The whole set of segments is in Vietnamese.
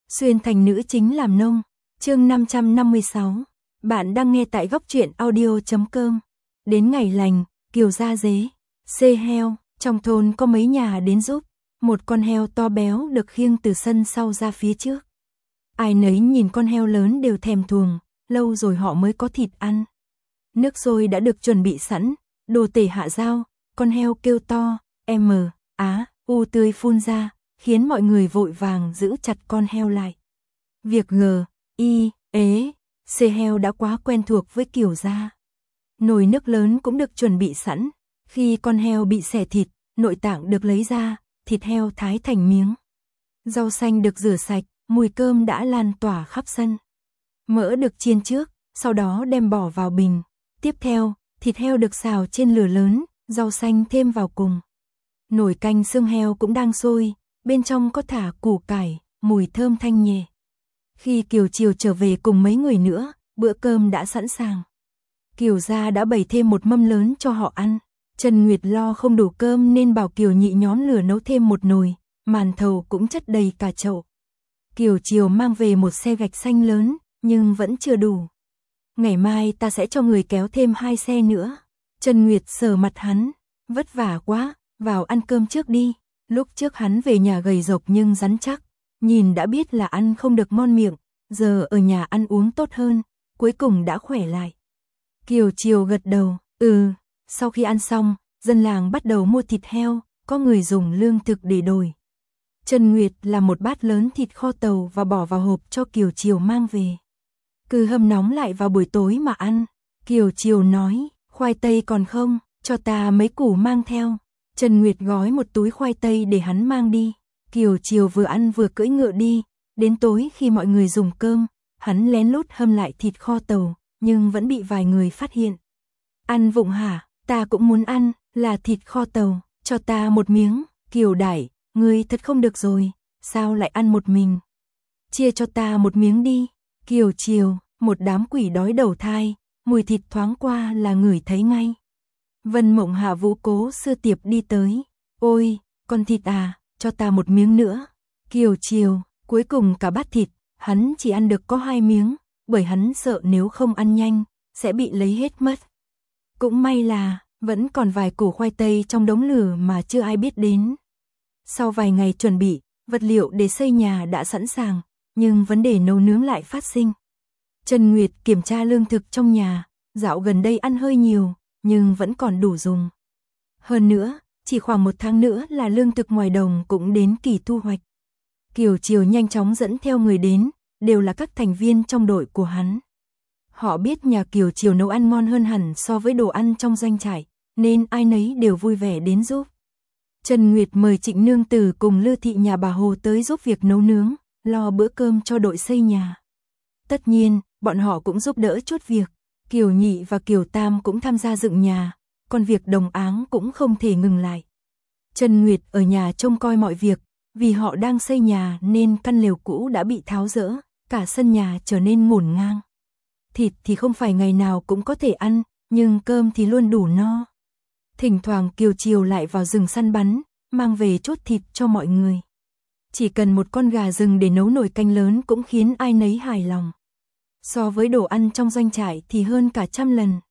Xuyên thành nữ chính làm nông. Chương 556. Bạn đang nghe tại góc truyện audio.com. Đến ngày lành, Kiều ra dế, xê heo, trong thôn có mấy nhà đến giúp. Một con heo to béo được khiêng từ sân sau ra phía trước. Ai nấy nhìn con heo lớn đều thèm thuồng, lâu rồi họ mới có thịt ăn. Nước sôi đã được chuẩn bị sẵn, đồ tể hạ dao, con heo kêu to, u tươi phun ra, khiến mọi người vội vàng giữ chặt con heo lại. Việc xê heo đã quá quen thuộc với Kiều gia. Nồi nước lớn cũng được chuẩn bị sẵn, khi con heo bị xẻ thịt, nội tạng được lấy ra, thịt heo thái thành miếng. Rau xanh được rửa sạch, mùi cơm đã lan tỏa khắp sân. Mỡ được chiên trước, sau đó đem bỏ vào bình. Tiếp theo, thịt heo được xào trên lửa lớn, rau xanh thêm vào cùng. Nồi canh xương heo cũng đang sôi, bên trong có thả củ cải, mùi thơm thanh nhẹ. Khi Kiều chiều trở về cùng mấy người nữa, bữa cơm đã sẵn sàng. Kiều gia đã bày thêm một mâm lớn cho họ ăn. Trần Nguyệt lo không đủ cơm nên bảo Kiều nhị nhóm lửa nấu thêm một nồi, màn thầu cũng chất đầy cả chậu. Kiều chiều mang về một xe gạch xanh lớn, nhưng vẫn chưa đủ. Ngày mai ta sẽ cho người kéo thêm 2 xe nữa. Trần Nguyệt sờ mặt hắn, vất vả quá, vào ăn cơm trước đi. Lúc trước hắn về nhà gầy rộc nhưng rắn chắc, nhìn đã biết là ăn không được ngon miệng, giờ ở nhà ăn uống tốt hơn, cuối cùng đã khỏe lại. Kiều chiều gật đầu, sau khi ăn xong, dân làng bắt đầu mua thịt heo, có người dùng lương thực để đổi. Trần Nguyệt làm một bát lớn thịt kho tàu và bỏ vào hộp cho Kiều chiều mang về. Cứ hâm nóng lại vào buổi tối mà ăn. Kiều chiều nói, khoai tây còn không, cho ta mấy củ mang theo. Trần Nguyệt gói một túi khoai tây để hắn mang đi. Kiều chiều vừa ăn vừa cưỡi ngựa đi. Đến tối khi mọi người dùng cơm, hắn lén lút hâm lại thịt kho tàu, nhưng vẫn bị vài người phát hiện. Ăn vụng hả? Ta cũng muốn ăn, là thịt kho tàu, cho ta một miếng. Kiều đại, ngươi thật không được rồi, sao lại ăn một mình? Chia cho ta một miếng đi. Kiều chiều, một đám quỷ đói đầu thai, mùi thịt thoáng qua là ngửi thấy ngay. Vân Mộng Hạ Vũ Cố Xưa Tiệp đi tới. Ôi, con thịt à, cho ta một miếng nữa. Kiều chiều, cuối cùng cả bát thịt, hắn chỉ ăn được có 2 miếng, bởi hắn sợ nếu không ăn nhanh, sẽ bị lấy hết mất. Cũng may là, vẫn còn vài củ khoai tây trong đống lửa mà chưa ai biết đến. Sau vài ngày chuẩn bị, vật liệu để xây nhà đã sẵn sàng, nhưng vấn đề nấu nướng lại phát sinh. Trần Nguyệt kiểm tra lương thực trong nhà, dạo gần đây ăn hơi nhiều, nhưng vẫn còn đủ dùng. Hơn nữa, chỉ khoảng 1 tháng nữa là lương thực ngoài đồng cũng đến kỳ thu hoạch. Kiều chiều nhanh chóng dẫn theo người đến, đều là các thành viên trong đội của hắn. Họ biết nhà Kiều chiều nấu ăn ngon hơn hẳn so với đồ ăn trong doanh trại, nên ai nấy đều vui vẻ đến giúp. Trần Nguyệt mời Trịnh Nương Tử cùng Lư Thị nhà bà Hồ tới giúp việc nấu nướng, lo bữa cơm cho đội xây nhà. Tất nhiên, bọn họ cũng giúp đỡ chút việc. Kiều Nhị và Kiều Tam cũng tham gia dựng nhà, còn việc đồng áng cũng không thể ngừng lại. Trần Nguyệt ở nhà trông coi mọi việc, vì họ đang xây nhà nên căn lều cũ đã bị tháo dỡ, cả sân nhà trở nên ngổn ngang. Thịt thì không phải ngày nào cũng có thể ăn, nhưng cơm thì luôn đủ no. Thỉnh thoảng Kiều chiều lại vào rừng săn bắn, mang về chút thịt cho mọi người. Chỉ cần một con gà rừng để nấu nồi canh lớn cũng khiến ai nấy hài lòng. So với đồ ăn trong doanh trại thì hơn cả 100 lần.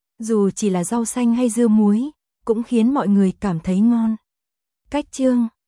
Dù chỉ là rau xanh hay dưa muối, cũng khiến mọi người cảm thấy ngon. Cách chương,